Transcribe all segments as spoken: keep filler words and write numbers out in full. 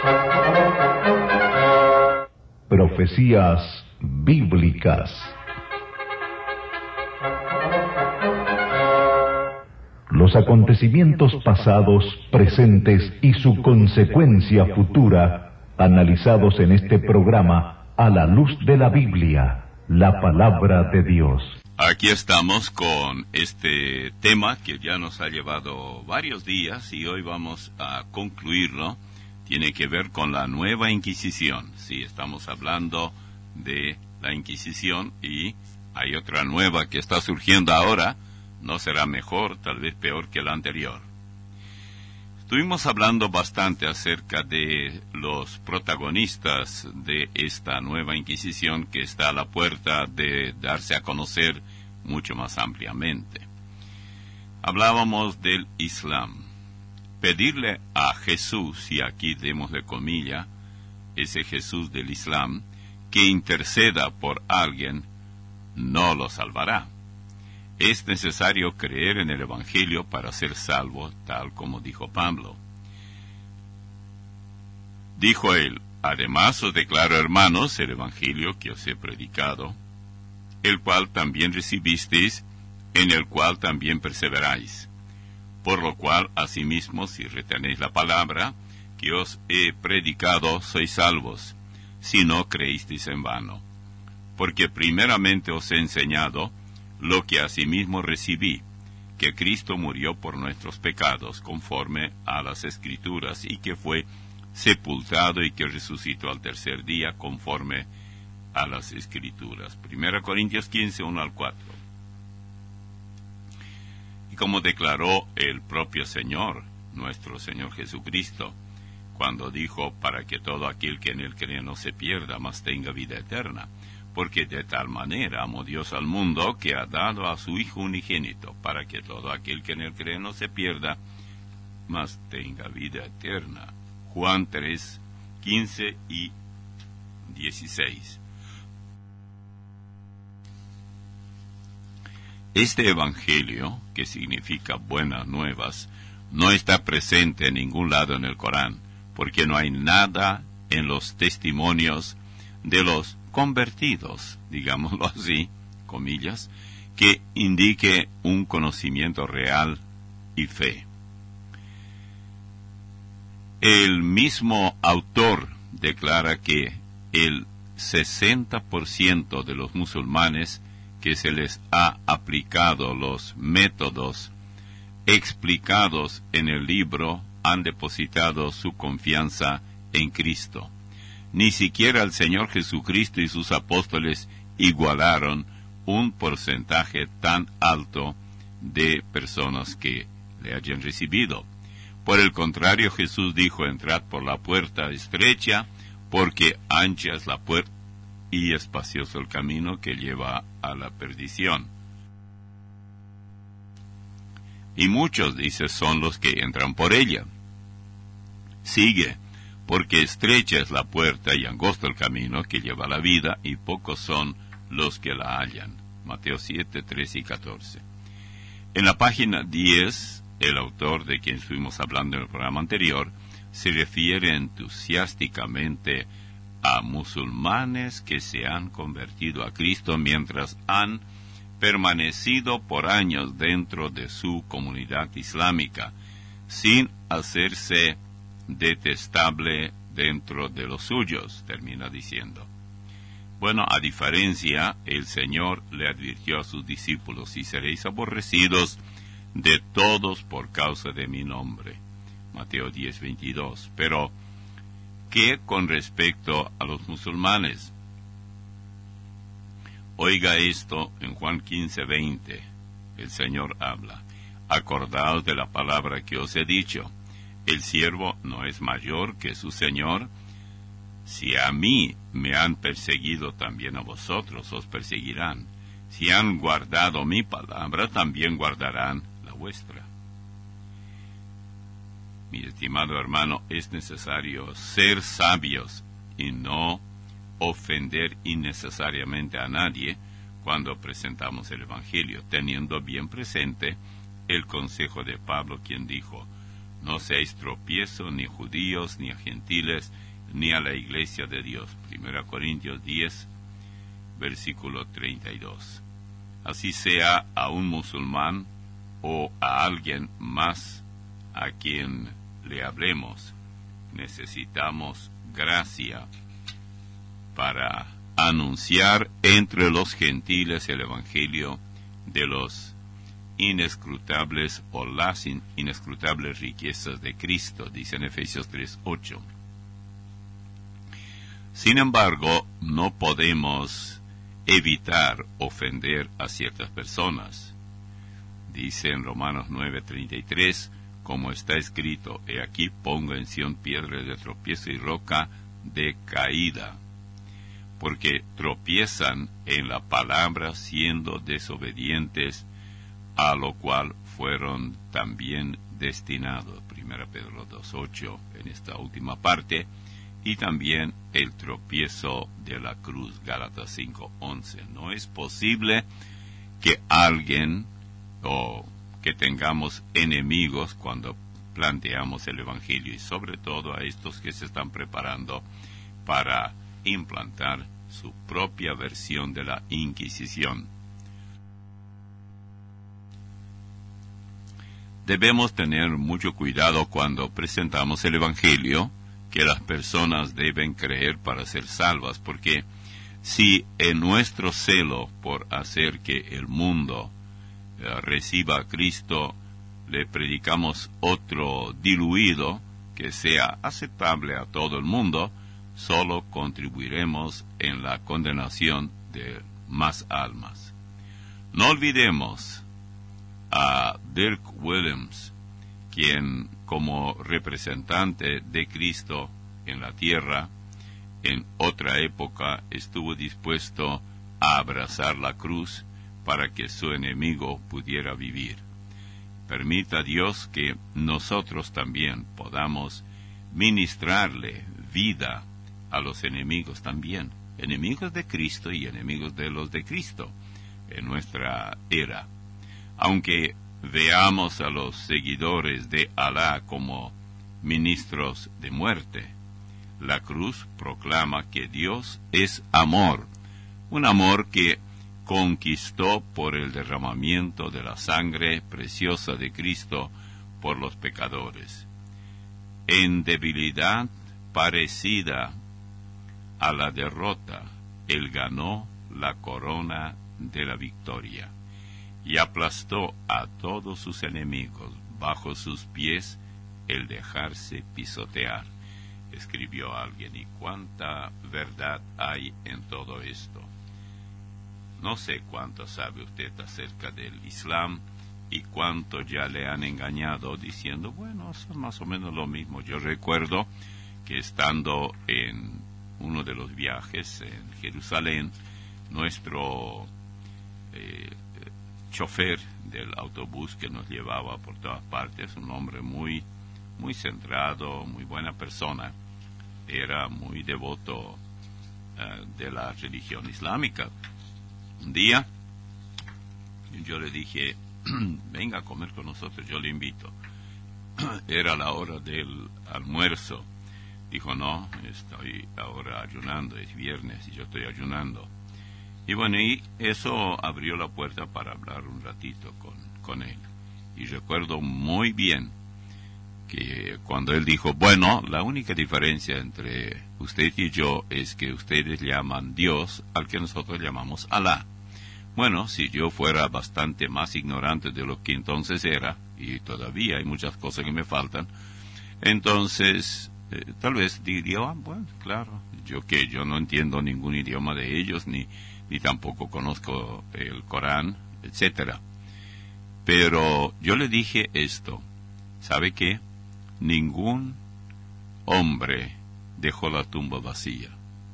Profecías bíblicas. Los acontecimientos pasados, presentes y su consecuencia futura, analizados en este programa a la luz de la Biblia, la palabra de Dios. Aquí estamos con este tema que ya nos ha llevado varios días y hoy vamos a concluirlo. Tiene que ver con la nueva Inquisición. Sí, estamos hablando de la Inquisición y hay otra nueva que está surgiendo ahora. No será mejor, tal vez peor que la anterior. Estuvimos hablando bastante acerca de los protagonistas de esta nueva Inquisición que está a la puerta de darse a conocer mucho más ampliamente. Hablábamos del Islam. Pedirle a Jesús, y aquí démosle comilla, ese Jesús del Islam, que interceda por alguien, no lo salvará. Es necesario creer en el Evangelio para ser salvo, tal como dijo Pablo. Dijo él, además os declaro, hermanos, el Evangelio que os he predicado, el cual también recibisteis, en el cual también perseveráis. Por lo cual, asimismo, si retenéis la palabra que os he predicado, sois salvos, si no creísteis en vano. Porque primeramente os he enseñado lo que asimismo recibí, que Cristo murió por nuestros pecados, conforme a las Escrituras, y que fue sepultado y que resucitó al tercer día, conforme a las Escrituras. Primera Corintios quince, uno al cuatro. Y como declaró el propio Señor, nuestro Señor Jesucristo, cuando dijo, para que todo aquel que en él cree no se pierda, mas tenga vida eterna. Porque de tal manera amó Dios al mundo, que ha dado a su Hijo unigénito, para que todo aquel que en él cree no se pierda, mas tenga vida eterna. Juan tres, quince y dieciséis. Este Evangelio, que significa buenas nuevas, no está presente en ningún lado en el Corán, porque no hay nada en los testimonios de los convertidos, digámoslo así, comillas, que indique un conocimiento real y fe. El mismo autor declara que el sesenta por ciento de los musulmanes que se les ha aplicado los métodos explicados en el libro han depositado su confianza en Cristo. Ni siquiera el Señor Jesucristo y sus apóstoles igualaron un porcentaje tan alto de personas que le hayan recibido. Por el contrario, Jesús dijo, entrad por la puerta estrecha, porque ancha es la puerta y espacioso el camino que lleva a la perdición. Y muchos, dice, son los que entran por ella. Sigue, porque estrecha es la puerta y angosto el camino que lleva a la vida, y pocos son los que la hallan. Mateo siete, trece y catorce. En la página diez, el autor de quien estuvimos hablando en el programa anterior, se refiere entusiásticamente a musulmanes que se han convertido a Cristo mientras han permanecido por años dentro de su comunidad islámica, sin hacerse detestable dentro de los suyos, termina diciendo. Bueno, a diferencia, el Señor le advirtió a sus discípulos, y seréis aborrecidos de todos por causa de mi nombre. Mateo diez, veintidós. Pero, ¿qué con respecto a los musulmanes? Oiga esto en Juan quince, veinte. El Señor habla. Acordaos de la palabra que os he dicho. El siervo no es mayor que su Señor. Si a mí me han perseguido, también a vosotros os perseguirán. Si han guardado mi palabra, también guardarán la vuestra. Mi estimado hermano, es necesario ser sabios y no ofender innecesariamente a nadie cuando presentamos el Evangelio, teniendo bien presente el consejo de Pablo, quien dijo, No seáis tropiezo ni judíos, ni a gentiles, ni a la iglesia de Dios. Primera Corintios diez, versículo treinta y dos. Así sea a un musulmán o a alguien más a quien le hablemos, necesitamos gracia para anunciar entre los gentiles el evangelio de los inescrutables o las in- inescrutables riquezas de Cristo, dice en Efesios tres, ocho. Sin embargo, no podemos evitar ofender a ciertas personas. Dice en Romanos nueve, treinta y tres, como está escrito, he aquí pongo en Sión piedra de tropiezo y roca de caída, porque tropiezan en la palabra siendo desobedientes, a lo cual fueron también destinados. Primera Pedro dos, ocho en esta última parte, y también el tropiezo de la cruz, Gálatas cinco, once. No es posible que alguien o que tengamos enemigos cuando planteamos el Evangelio, y sobre todo a estos que se están preparando para implantar su propia versión de la Inquisición. Debemos tener mucho cuidado cuando presentamos el Evangelio que las personas deben creer para ser salvas, porque si en nuestro celo por hacer que el mundo eh, reciba a Cristo, le predicamos otro diluido que sea aceptable a todo el mundo, solo contribuiremos en la condenación de más almas. No olvidemos a Dirk Willems, quien como representante de Cristo en la tierra, en otra época estuvo dispuesto a abrazar la cruz para que su enemigo pudiera vivir. Permita Dios que nosotros también podamos ministrarle vida a los enemigos también, enemigos de Cristo y enemigos de los de Cristo en nuestra era. Aunque veamos a los seguidores de Alá como ministros de muerte, la cruz proclama que Dios es amor, un amor que conquistó por el derramamiento de la sangre preciosa de Cristo por los pecadores. En debilidad parecida a la derrota, Él ganó la corona de la victoria y aplastó a todos sus enemigos bajo sus pies el dejarse pisotear, escribió alguien. Y cuánta verdad hay en todo esto. No sé cuánto sabe usted acerca del Islam y cuánto ya le han engañado diciendo, bueno, son más o menos lo mismo. Yo recuerdo que estando en uno de los viajes en Jerusalén, nuestro eh, chofer del autobús que nos llevaba por todas partes, un hombre muy, muy centrado, muy buena persona, era muy devoto uh, de la religión islámica. Un día yo le dije, venga a comer con nosotros, yo le invito. Era la hora del almuerzo. Dijo, no, estoy ahora ayunando, es viernes y yo estoy ayunando. Y bueno, y eso abrió la puerta para hablar un ratito con, con él. Y recuerdo muy bien que cuando él dijo, bueno, la única diferencia entre usted y yo es que ustedes llaman Dios al que nosotros llamamos Alá. Bueno, si yo fuera bastante más ignorante de lo que entonces era, y todavía hay muchas cosas que me faltan, entonces eh, tal vez diría, ah, bueno, claro, yo que yo no entiendo ningún idioma de ellos, ni, ni tampoco conozco el Corán, etcétera. Pero yo le dije esto, ¿sabe qué? Ningún hombre dejó la tumba vacía.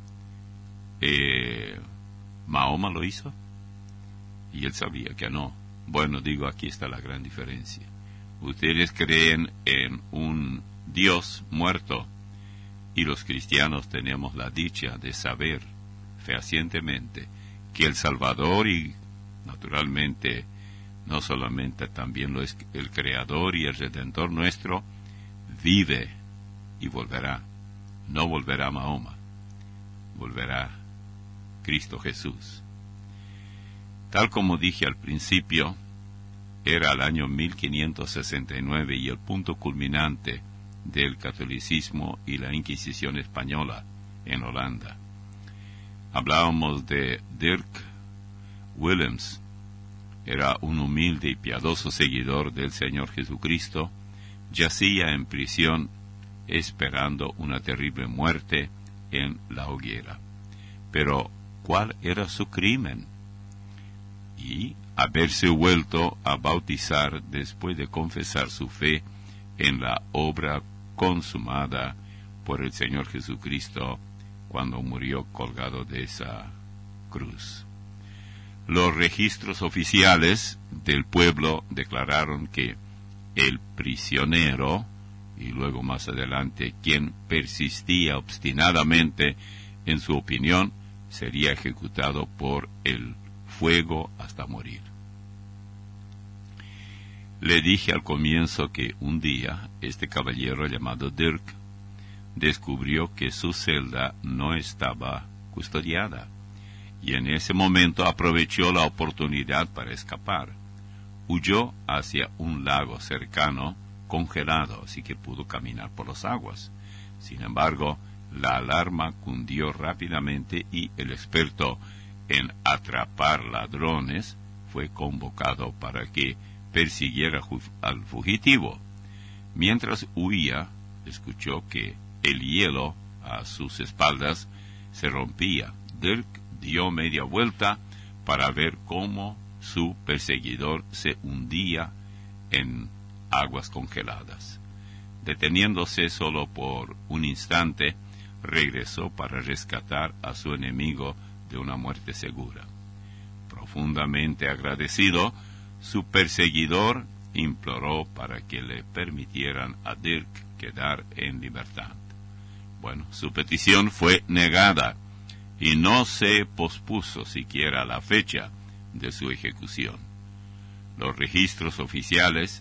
Eh, ¿Mahoma lo hizo? Y él sabía que no. Bueno, digo, aquí está la gran diferencia. Ustedes creen en un Dios muerto y los cristianos tenemos la dicha de saber fehacientemente que el Salvador y naturalmente no solamente también lo es el Creador y el Redentor nuestro vive y volverá. No volverá Mahoma, volverá Cristo Jesús. Tal como dije al principio, era el año mil quinientos sesenta y nueve y el punto culminante del catolicismo y la Inquisición española en Holanda. Hablábamos de Dirk Willems. Era un humilde y piadoso seguidor del Señor Jesucristo. Yacía en prisión esperando una terrible muerte en la hoguera. Pero, ¿cuál era su crimen? Y haberse vuelto a bautizar después de confesar su fe en la obra consumada por el Señor Jesucristo cuando murió colgado de esa cruz. Los registros oficiales del pueblo declararon que el prisionero, y luego más adelante quien persistía obstinadamente en su opinión, sería ejecutado por el fuego hasta morir. Le dije al comienzo que un día este caballero llamado Dirk descubrió que su celda no estaba custodiada y en ese momento aprovechó la oportunidad para escapar. Huyó hacia un lago cercano congelado, así que pudo caminar por las aguas. Sin embargo, la alarma cundió rápidamente y el experto en atrapar ladrones fue convocado para que persiguiera al fugitivo. Mientras huía, escuchó que el hielo a sus espaldas se rompía. Dirk dio media vuelta para ver cómo su perseguidor se hundía en aguas congeladas. Deteniéndose solo por un instante, regresó para rescatar a su enemigo de una muerte segura. Profundamente agradecido, su perseguidor imploró para que le permitieran a Dirk quedar en libertad. Bueno, su petición fue negada y no se pospuso siquiera la fecha de su ejecución. Los registros oficiales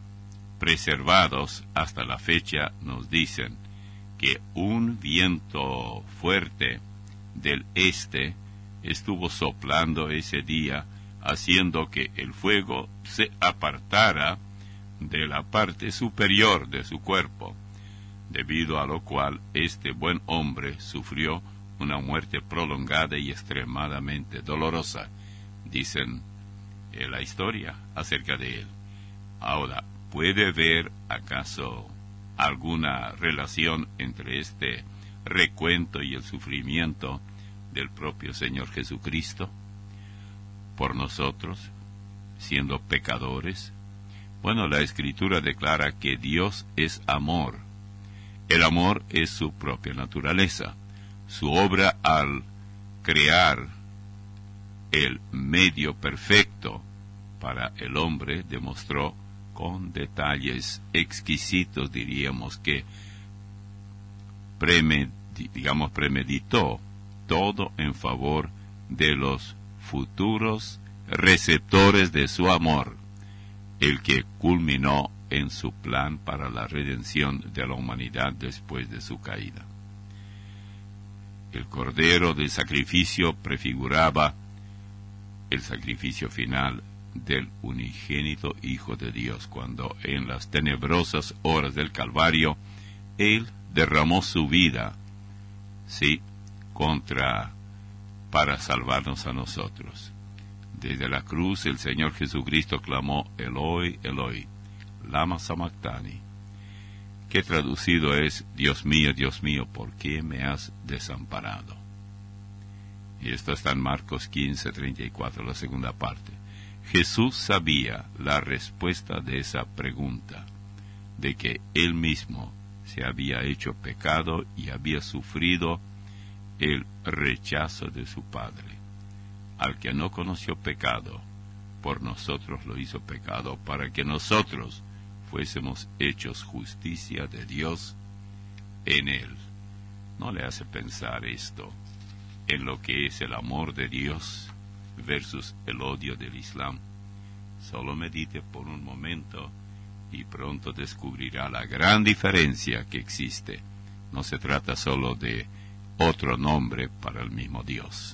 preservados hasta la fecha nos dicen que un viento fuerte del este estuvo soplando ese día, haciendo que el fuego se apartara de la parte superior de su cuerpo, debido a lo cual este buen hombre sufrió una muerte prolongada y extremadamente dolorosa, dicen en la historia acerca de él. Ahora, ¿puede ver acaso alguna relación entre este recuento y el sufrimiento del propio Señor Jesucristo por nosotros, siendo pecadores? Bueno, la Escritura declara que Dios es amor. El amor es su propia naturaleza. Su obra al crear el medio perfecto para el hombre demostró con detalles exquisitos, diríamos que premed, digamos premeditó todo en favor de los futuros receptores de su amor, el que culminó en su plan para la redención de la humanidad después de su caída. El cordero del sacrificio prefiguraba el sacrificio final del unigénito Hijo de Dios, cuando en las tenebrosas horas del Calvario, Él derramó su vida, sí, contra, para salvarnos a nosotros. Desde la cruz el Señor Jesucristo clamó, Eloi, Eloi, lama sabactani, que traducido es, Dios mío, Dios mío, ¿por qué me has desamparado? Y esto está en Marcos quince, treinta y cuatro, la segunda parte. Jesús sabía la respuesta de esa pregunta, de que Él mismo se había hecho pecado y había sufrido el rechazo de su Padre. Al que no conoció pecado, por nosotros lo hizo pecado, para que nosotros fuésemos hechos justicia de Dios en Él. ¿No le hace pensar esto en lo que es el amor de Dios versus el odio del Islam? Solo medite por un momento y pronto descubrirá la gran diferencia que existe. No se trata solo de otro nombre para el mismo Dios.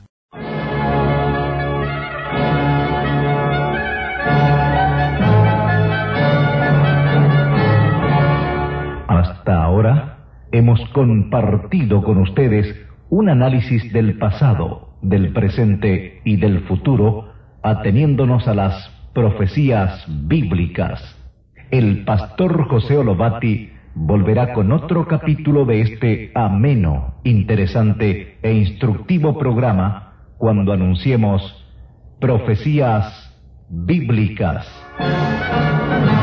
Hasta ahora hemos compartido con ustedes un análisis del pasado, del presente y del futuro, ateniéndonos a las profecías bíblicas. El pastor José Olobati volverá con otro capítulo de este ameno, interesante e instructivo programa cuando anunciemos Profecías Bíblicas.